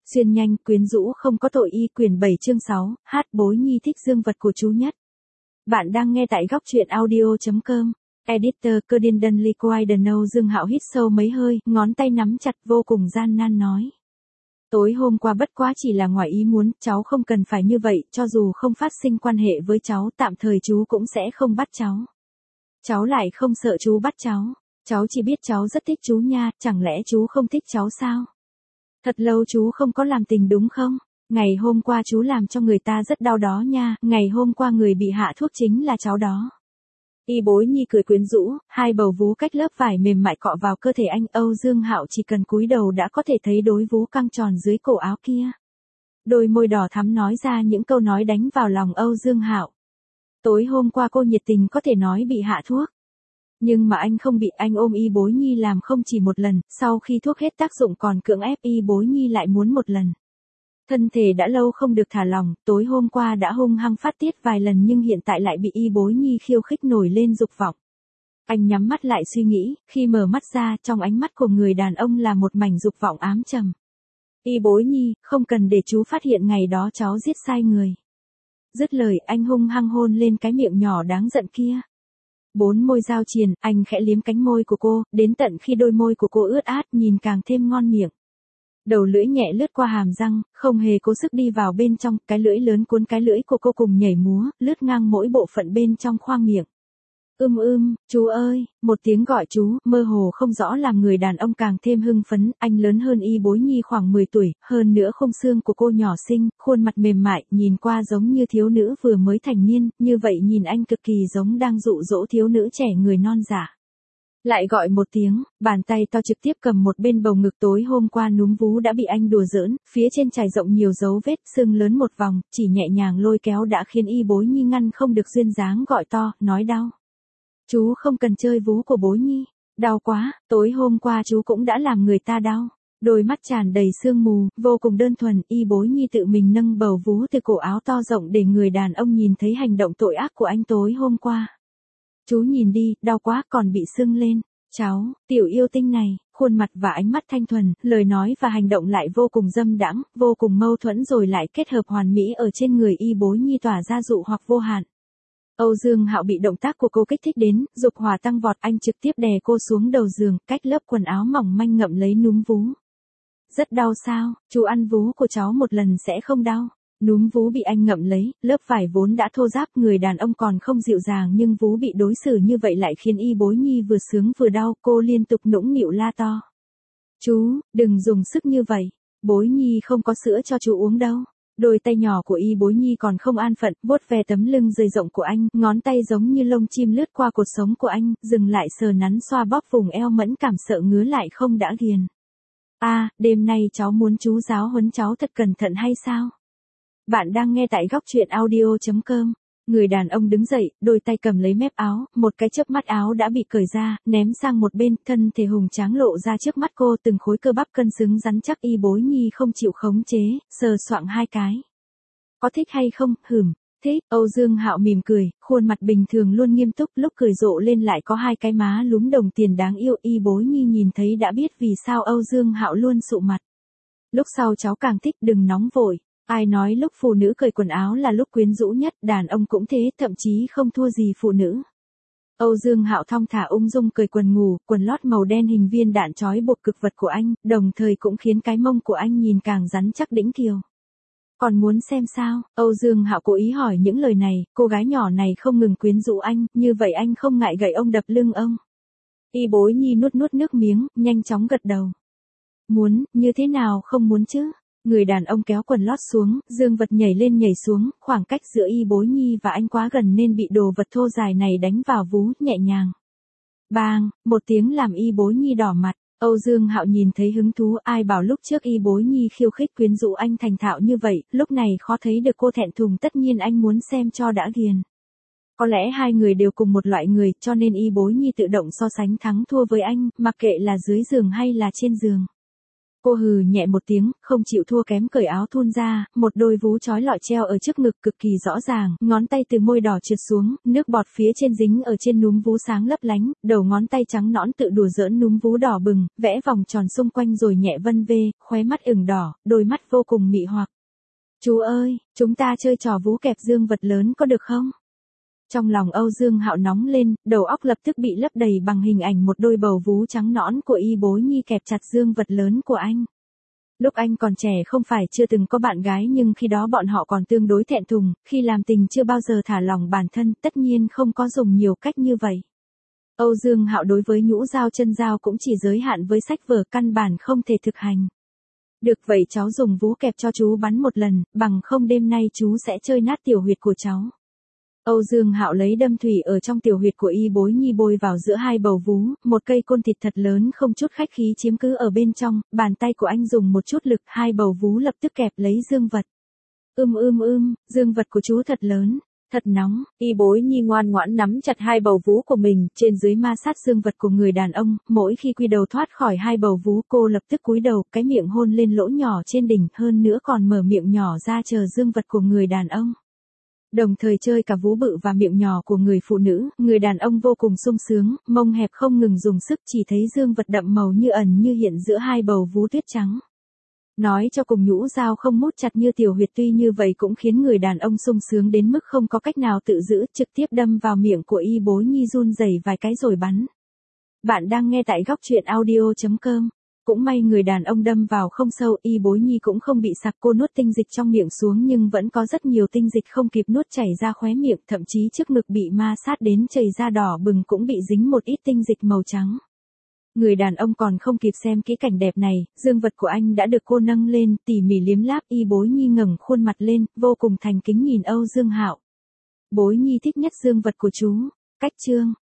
Xuyên nhanh, quyến rũ không có tội y quyển 7 chương 6, hát bối nhi thích dương vật của chú nhất. Bạn đang nghe tại góc truyện audio.com. Editor cơ điên đân liquide no Dương Hạo hít sâu mấy hơi, ngón tay nắm chặt vô cùng gian nan nói. Tối hôm qua bất quá chỉ là ngoài ý muốn, cháu không cần phải như vậy, cho dù không phát sinh quan hệ với cháu, tạm thời chú cũng sẽ không bắt cháu. Cháu lại không sợ chú bắt cháu chỉ biết cháu rất thích chú nha, chẳng lẽ chú không thích cháu sao? Thật lâu chú không có làm tình đúng không? Ngày hôm qua chú làm cho người ta rất đau đó nha, ngày hôm qua người bị hạ thuốc chính là cháu đó. Y bối nhi cười quyến rũ, hai bầu vú cách lớp vải mềm mại cọ vào cơ thể anh. Âu Dương Hạo chỉ cần cúi đầu đã có thể thấy đôi vú căng tròn dưới cổ áo kia. Đôi môi đỏ thắm nói ra những câu nói đánh vào lòng Âu Dương Hạo. Tối hôm qua cô nhiệt tình có thể nói bị hạ thuốc. Nhưng mà anh không bị, anh ôm y bối nhi làm không chỉ một lần, sau khi thuốc hết tác dụng còn cưỡng ép y bối nhi lại muốn một lần. Thân thể đã lâu không được thả lỏng, tối hôm qua đã hung hăng phát tiết vài lần nhưng hiện tại lại bị y bối nhi khiêu khích nổi lên dục vọng. Anh nhắm mắt lại suy nghĩ, khi mở mắt ra trong ánh mắt của người đàn ông là một mảnh dục vọng ám trầm. Y bối nhi, không cần để chú phát hiện ngày đó cháu giết sai người. Dứt lời anh hung hăng hôn lên cái miệng nhỏ đáng giận kia. Bốn môi giao triền, anh khẽ liếm cánh môi của cô, đến tận khi đôi môi của cô ướt át nhìn càng thêm ngon miệng. Đầu lưỡi nhẹ lướt qua hàm răng, không hề cố sức đi vào bên trong, cái lưỡi lớn cuốn cái lưỡi của cô cùng nhảy múa, lướt ngang mỗi bộ phận bên trong khoang miệng. Chú ơi, một tiếng gọi chú, mơ hồ không rõ làm người đàn ông càng thêm hưng phấn, anh lớn hơn y bối nhi khoảng 10 tuổi, hơn nữa khung xương của cô nhỏ xinh, khuôn mặt mềm mại, nhìn qua giống như thiếu nữ vừa mới thành niên, như vậy nhìn anh cực kỳ giống đang dụ dỗ thiếu nữ trẻ người non dạ. Lại gọi một tiếng, bàn tay to trực tiếp cầm một bên bầu ngực. Tối hôm qua núm vú đã bị anh đùa giỡn, phía trên trải rộng nhiều dấu vết, sưng lớn một vòng, chỉ nhẹ nhàng lôi kéo đã khiến y bối nhi ngăn không được duyên dáng gọi to, nói đau. Chú không cần chơi vú của bối nhi, đau quá, tối hôm qua chú cũng đã làm người ta đau. Đôi mắt tràn đầy sương mù, vô cùng đơn thuần, y bối nhi tự mình nâng bầu vú từ cổ áo to rộng để người đàn ông nhìn thấy hành động tội ác của anh tối hôm qua. Chú nhìn đi, đau quá còn bị sưng lên. Cháu, tiểu yêu tinh này, khuôn mặt và ánh mắt thanh thuần, lời nói và hành động lại vô cùng dâm đãng, vô cùng mâu thuẫn rồi lại kết hợp hoàn mỹ ở trên người y bối nhi tỏa ra dụ hoặc vô hạn. Âu Dương Hạo bị động tác của cô kích thích đến, dục hỏa tăng vọt, anh trực tiếp đè cô xuống đầu giường, cách lớp quần áo mỏng manh ngậm lấy núm vú. Rất đau sao, chú ăn vú của cháu một lần sẽ không đau. Núm vú bị anh ngậm lấy, lớp vải vốn đã thô ráp, người đàn ông còn không dịu dàng nhưng vú bị đối xử như vậy lại khiến y bối nhi vừa sướng vừa đau, cô liên tục nũng nịu la to. Chú, đừng dùng sức như vậy, bối nhi không có sữa cho chú uống đâu. Đôi tay nhỏ của y bối nhi còn không an phận, vuốt ve tấm lưng rời rộng của anh, ngón tay giống như lông chim lướt qua cột sống của anh, dừng lại sờ nắn xoa bóp vùng eo mẫn cảm sợ ngứa lại không đã ghiền. Đêm nay cháu muốn chú giáo huấn cháu thật cẩn thận hay sao? Bạn đang nghe tại góc truyện audio.com. Người đàn ông đứng dậy, đôi tay cầm lấy mép áo, một cái chớp mắt áo đã bị cởi ra, ném sang một bên, thân thể hùng tráng lộ ra trước mắt cô, từng khối cơ bắp cân xứng rắn chắc. Y bối nhi không chịu khống chế, sờ soạng hai cái. Có thích hay không? Thích. Âu Dương Hạo mỉm cười, khuôn mặt bình thường luôn nghiêm túc, lúc cười rộ lên lại có hai cái má lúm đồng tiền đáng yêu. Y bối nhi nhìn thấy đã biết vì sao Âu Dương Hạo luôn sụ mặt. Lúc sau cháu càng thích, đừng nóng vội. Ai nói lúc phụ nữ cởi quần áo là lúc quyến rũ nhất, đàn ông cũng thế, thậm chí không thua gì phụ nữ. Âu Dương Hạo thong thả ung dung cởi quần ngủ, quần lót màu đen hình viên đạn trói buộc cực vật của anh, đồng thời cũng khiến cái mông của anh nhìn càng rắn chắc đĩnh kiều. Còn muốn xem sao? Âu Dương Hạo cố ý hỏi những lời này, cô gái nhỏ này không ngừng quyến rũ anh, như vậy anh không ngại gậy ông đập lưng ông. Y bối nhi nuốt nước miếng, nhanh chóng gật đầu. Muốn, như thế nào không muốn chứ? Người đàn ông kéo quần lót xuống, dương vật nhảy lên nhảy xuống, khoảng cách giữa y bối nhi và anh quá gần nên bị đồ vật thô dài này đánh vào vú, nhẹ nhàng. Bang, một tiếng làm y bối nhi đỏ mặt. Âu Dương Hạo nhìn thấy hứng thú, ai bảo lúc trước y bối nhi khiêu khích quyến rũ anh thành thạo như vậy, lúc này khó thấy được cô thẹn thùng, tất nhiên anh muốn xem cho đã ghiền. Có lẽ hai người đều cùng một loại người, cho nên y bối nhi tự động so sánh thắng thua với anh, mặc kệ là dưới giường hay là trên giường. Cô hừ nhẹ một tiếng, không chịu thua kém cởi áo thun ra, một đôi vú trói lọi treo ở trước ngực cực kỳ rõ ràng, ngón tay từ môi đỏ trượt xuống, nước bọt phía trên dính ở trên núm vú sáng lấp lánh, đầu ngón tay trắng nõn tự đùa giỡn núm vú đỏ bừng, vẽ vòng tròn xung quanh rồi nhẹ vân vê, khóe mắt ửng đỏ, đôi mắt vô cùng mị hoặc. Chú ơi, chúng ta chơi trò vú kẹp dương vật lớn có được không? Trong lòng Âu Dương Hạo nóng lên, đầu óc lập tức bị lấp đầy bằng hình ảnh một đôi bầu vú trắng nõn của Y Bối Nhi kẹp chặt dương vật lớn của anh. Lúc anh còn trẻ không phải chưa từng có bạn gái nhưng khi đó bọn họ còn tương đối thẹn thùng, khi làm tình chưa bao giờ thả lỏng bản thân, tất nhiên không có dùng nhiều cách như vậy. Âu Dương Hạo đối với nhũ dao chân dao cũng chỉ giới hạn với sách vở, căn bản không thể thực hành. Được vậy cháu dùng vú kẹp cho chú bắn một lần, bằng không đêm nay chú sẽ chơi nát tiểu huyệt của cháu. Âu Dương Hạo lấy đâm thủy ở trong tiểu huyệt của Y Bối Nhi bôi vào giữa hai bầu vú, một cây côn thịt thật lớn không chút khách khí chiếm cứ ở bên trong, bàn tay của anh dùng một chút lực, hai bầu vú lập tức kẹp lấy dương vật. Dương vật của chú thật lớn, thật nóng. Y Bối Nhi ngoan ngoãn nắm chặt hai bầu vú của mình, trên dưới ma sát dương vật của người đàn ông, mỗi khi quy đầu thoát khỏi hai bầu vú cô lập tức cúi đầu, cái miệng hôn lên lỗ nhỏ trên đỉnh, hơn nữa còn mở miệng nhỏ ra chờ dương vật của người đàn ông. Đồng thời chơi cả vú bự và miệng nhỏ của người phụ nữ, người đàn ông vô cùng sung sướng, mông hẹp không ngừng dùng sức, chỉ thấy dương vật đậm màu như ẩn như hiện giữa hai bầu vú tuyết trắng. Nói cho cùng nhũ dao không mút chặt như tiểu huyệt, tuy như vậy cũng khiến người đàn ông sung sướng đến mức không có cách nào tự giữ, trực tiếp đâm vào miệng của Y Bối Nhi run rẩy vài cái rồi bắn. Bạn đang nghe tại góc truyện audio.com. Cũng may người đàn ông đâm vào không sâu, Y Bối Nhi cũng không bị sặc, cô nuốt tinh dịch trong miệng xuống nhưng vẫn có rất nhiều tinh dịch không kịp nuốt chảy ra khóe miệng, thậm chí trước ngực bị ma sát đến chảy ra đỏ bừng cũng bị dính một ít tinh dịch màu trắng. Người đàn ông còn không kịp xem kỹ cảnh đẹp này, dương vật của anh đã được cô nâng lên, tỉ mỉ liếm láp. Y Bối Nhi ngẩng khuôn mặt lên, vô cùng thành kính nhìn Âu Dương Hạo. Bối Nhi thích nhất dương vật của chú. Cách chương